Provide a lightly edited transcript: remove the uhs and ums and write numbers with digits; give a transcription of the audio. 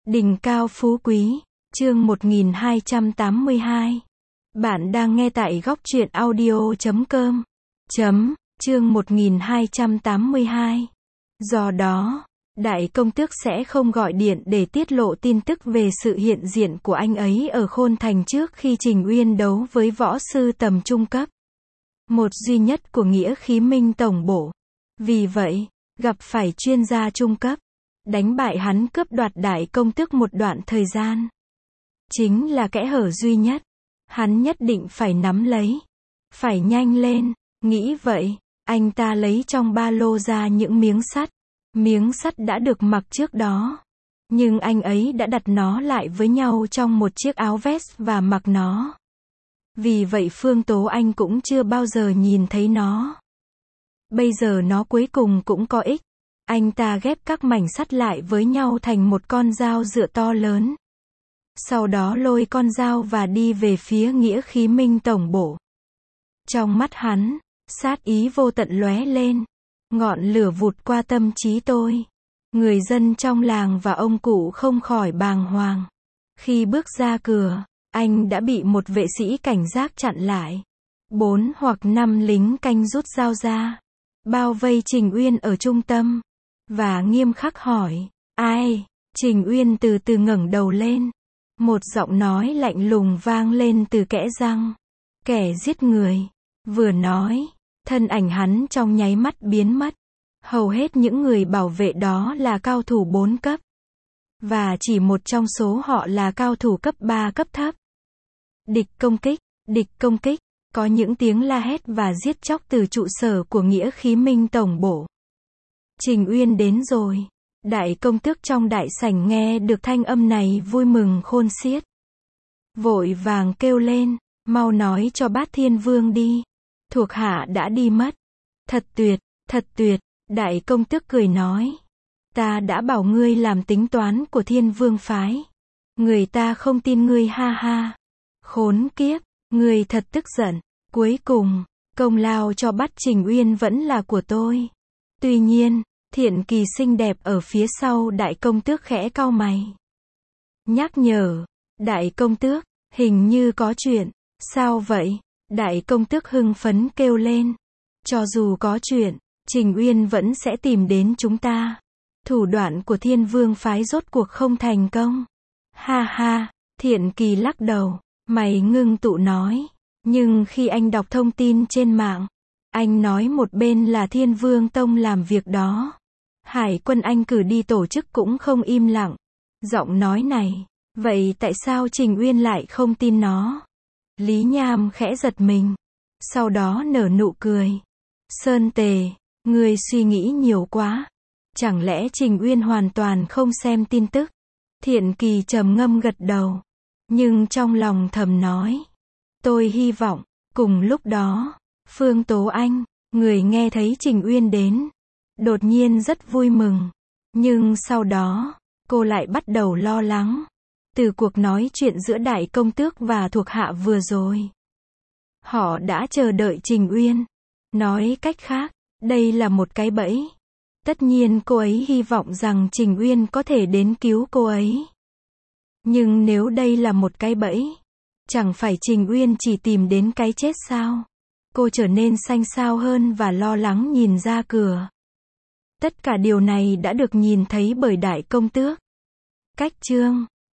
Đỉnh cao phú quý, chương 1282. Bạn đang nghe tại góc truyện audio.com. Chương 1282. Do đó, đại công tước sẽ không gọi điện để tiết lộ tin tức về sự hiện diện của anh ấy ở Khôn Thành trước khi Trình Uyên đấu với võ sư tầm trung cấp. Một duy nhất của Nghĩa Khí Minh tổng bộ. Vì vậy, gặp phải chuyên gia trung cấp, đánh bại hắn cướp đoạt đại công tước một đoạn thời gian. Chính là kẽ hở duy nhất. Hắn nhất định phải nắm lấy. Phải nhanh lên. Nghĩ vậy, anh ta lấy trong ba lô ra những miếng sắt. Miếng sắt đã được mặc trước đó. Nhưng anh ấy đã đặt nó lại với nhau trong một chiếc áo vest và mặc nó. Vì vậy Phương Tố Anh cũng chưa bao giờ nhìn thấy nó. Bây giờ nó cuối cùng cũng có ích. Anh ta ghép các mảnh sắt lại với nhau thành một con dao dựa to lớn. Sau đó lôi con dao và đi về phía Nghĩa Khí Minh tổng bộ. Trong mắt hắn, sát ý vô tận lóe lên. Ngọn lửa vụt qua tâm trí tôi. Người dân trong làng và ông cụ không khỏi bàng hoàng. Khi bước ra cửa, anh đã bị một vệ sĩ cảnh giác chặn lại. 4 hoặc 5 lính canh rút dao ra. Bao vây Trình Uyên ở trung tâm. Và nghiêm khắc hỏi, ai? Trình Uyên từ từ ngẩng đầu lên. Một giọng nói lạnh lùng vang lên từ kẽ răng. Kẻ giết người. Vừa nói, thân ảnh hắn trong nháy mắt biến mất. Hầu hết những người bảo vệ đó là cao thủ 4 cấp. Và chỉ một trong số họ là cao thủ cấp 3 cấp thấp. Địch công kích, địch công kích. Có những tiếng la hét và giết chóc từ trụ sở của Nghĩa Khí Minh tổng bộ. Trình Uyên đến rồi. Đại công tước trong đại sảnh nghe được thanh âm này vui mừng khôn xiết. Vội vàng kêu lên, mau nói cho Bát Thiên Vương đi. Thuộc hạ đã đi mất. Thật tuyệt, thật tuyệt. Đại công tước cười nói. Ta đã bảo ngươi làm tính toán của Thiên Vương phái. Người ta không tin ngươi ha ha. Khốn kiếp, ngươi thật tức giận. Cuối cùng, công lao cho bắt Trình Uyên vẫn là của tôi. Tuy nhiên, Thiện Kỳ xinh đẹp ở phía sau đại công tước khẽ cau mày. Nhắc nhở, đại công tước, hình như có chuyện. Sao vậy? Đại công tước hưng phấn kêu lên. Cho dù có chuyện, Trình Uyên vẫn sẽ tìm đến chúng ta. Thủ đoạn của Thiên Vương phái rốt cuộc không thành công. Ha ha, Thiện Kỳ lắc đầu, mày ngưng tụ nói. Nhưng khi anh đọc thông tin trên mạng, anh nói một bên là Thiên Vương Tông làm việc đó. Hải quân anh cử đi tổ chức cũng không im lặng. Giọng nói này, vậy tại sao Trình Uyên lại không tin nó? Lý Nham khẽ giật mình. Sau đó nở nụ cười. Sơn Tề, ngươi suy nghĩ nhiều quá. Chẳng lẽ Trình Uyên hoàn toàn không xem tin tức? Thiện Kỳ trầm ngâm gật đầu. Nhưng trong lòng thầm nói. Tôi hy vọng, cùng lúc đó, Phương Tố Anh, người nghe thấy Trình Uyên đến, đột nhiên rất vui mừng. Nhưng sau đó, cô lại bắt đầu lo lắng. Từ cuộc nói chuyện giữa đại công tước và thuộc hạ vừa rồi. Họ đã chờ đợi Trình Uyên. Nói cách khác, đây là một cái bẫy. Tất nhiên cô ấy hy vọng rằng Trình Uyên có thể đến cứu cô ấy. Nhưng nếu đây là một cái bẫy, chẳng phải Trình Uyên chỉ tìm đến cái chết sao? Cô trở nên xanh xao hơn và lo lắng nhìn ra cửa. Tất cả điều này đã được nhìn thấy bởi đại công tước. Cách chương